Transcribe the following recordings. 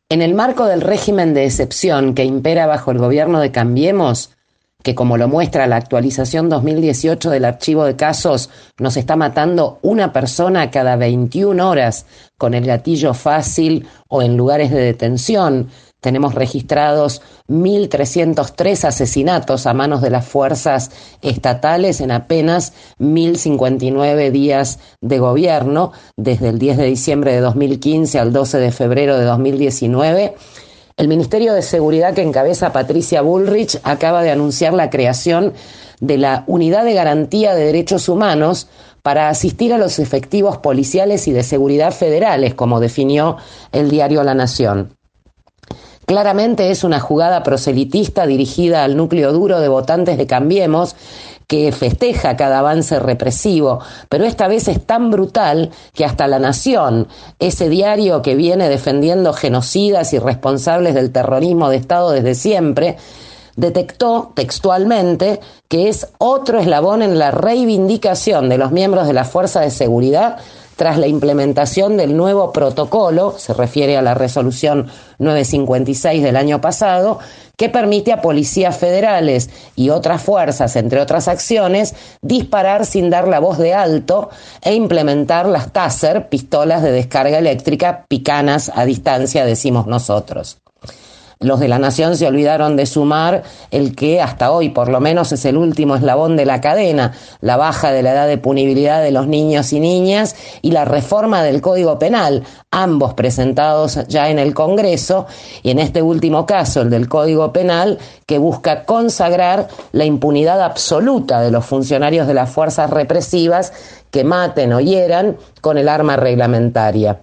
En el marco del régimen de excepción que impera bajo el gobierno de Cambiemos, que como lo muestra la actualización 2018 del archivo de casos, nos está matando una persona cada 21 horas con el gatillo fácil o en lugares de detención. Tenemos registrados 1.303 asesinatos a manos de las fuerzas estatales en apenas 1.059 días de gobierno, desde el 10 de diciembre de 2015 al 12 de febrero de 2019. El Ministerio de Seguridad que encabeza Patricia Bullrich acaba de anunciar la creación de la Unidad de Garantía de Derechos Humanos para asistir a los efectivos policiales y de seguridad federales, como definió el diario La Nación. Claramente es una jugada proselitista dirigida al núcleo duro de votantes de Cambiemos, que festeja cada avance represivo, pero esta vez es tan brutal que hasta La Nación, ese diario que viene defendiendo genocidas y responsables del terrorismo de Estado desde siempre, detectó textualmente que es otro eslabón en la reivindicación de los miembros de la Fuerza de Seguridad tras la implementación del nuevo protocolo, se refiere a la resolución 956 del año pasado, que permite a policías federales y otras fuerzas, entre otras acciones, disparar sin dar la voz de alto e implementar las Taser, pistolas de descarga eléctrica picanas a distancia, decimos nosotros. Los de La Nación se olvidaron de sumar el que hasta hoy por lo menos es el último eslabón de la cadena, la baja de la edad de punibilidad de los niños y niñas y la reforma del Código Penal, ambos presentados ya en el Congreso, y en este último caso el del Código Penal, que busca consagrar la impunidad absoluta de los funcionarios de las fuerzas represivas que maten o hieran con el arma reglamentaria.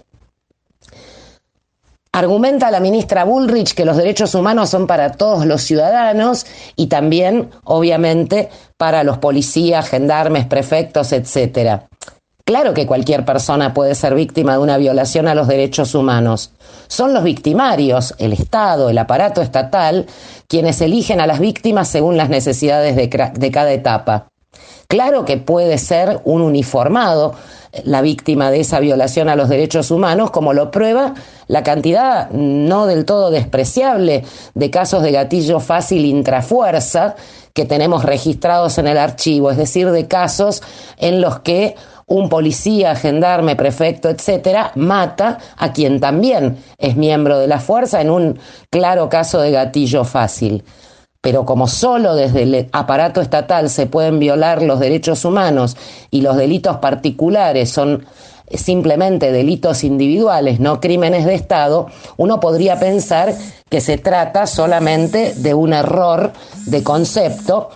Argumenta la ministra Bullrich que los derechos humanos son para todos los ciudadanos y también, obviamente, para los policías, gendarmes, prefectos, etcétera. Claro que cualquier persona puede ser víctima de una violación a los derechos humanos. Son los victimarios, el Estado, el aparato estatal, quienes eligen a las víctimas según las necesidades de cada etapa. Claro que puede ser un uniformado la víctima de esa violación a los derechos humanos, como lo prueba la cantidad no del todo despreciable de casos de gatillo fácil intrafuerza que tenemos registrados en el archivo, es decir, de casos en los que un policía, gendarme, prefecto, etcétera, mata a quien también es miembro de la fuerza en un claro caso de gatillo fácil. Pero como solo desde el aparato estatal se pueden violar los derechos humanos y los delitos particulares son simplemente delitos individuales, no crímenes de Estado, uno podría pensar que se trata solamente de un error de concepto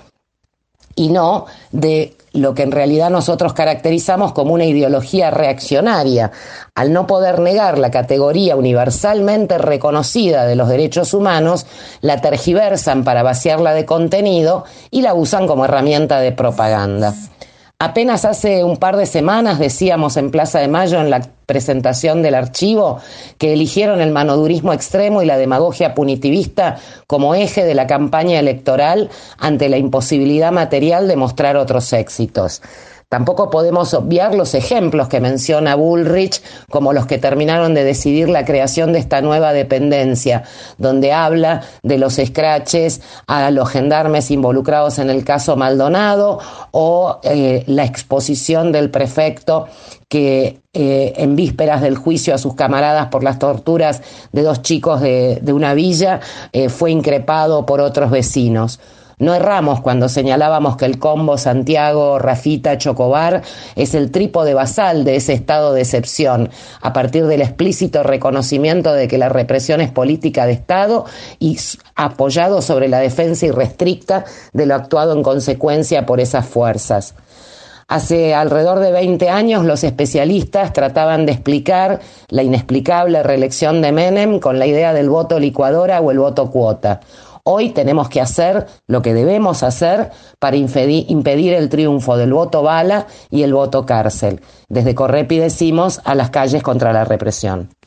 y no de lo que en realidad nosotros caracterizamos como una ideología reaccionaria. Al no poder negar la categoría universalmente reconocida de los derechos humanos, la tergiversan para vaciarla de contenido y la usan como herramienta de propaganda. Apenas hace un par de semanas decíamos en Plaza de Mayo en la presentación del archivo que eligieron el manodurismo extremo y la demagogia punitivista como eje de la campaña electoral ante la imposibilidad material de mostrar otros éxitos. Tampoco podemos obviar los ejemplos que menciona Bullrich, como los que terminaron de decidir la creación de esta nueva dependencia, donde habla de los escraches a los gendarmes involucrados en el caso Maldonado o la exposición del prefecto que en vísperas del juicio a sus camaradas por las torturas de dos chicos de una villa fue increpado por otros vecinos. No erramos cuando señalábamos que el combo Santiago, Rafita, Chocobar es el trípode basal de ese estado de excepción, a partir del explícito reconocimiento de que la represión es política de Estado y apoyado sobre la defensa irrestricta de lo actuado en consecuencia por esas fuerzas. Hace alrededor de 20 años los especialistas trataban de explicar la inexplicable reelección de Menem con la idea del voto licuadora o el voto cuota. Hoy tenemos que hacer lo que debemos hacer para impedir el triunfo del voto bala y el voto cárcel. Desde Correpi decimos a las calles contra la represión.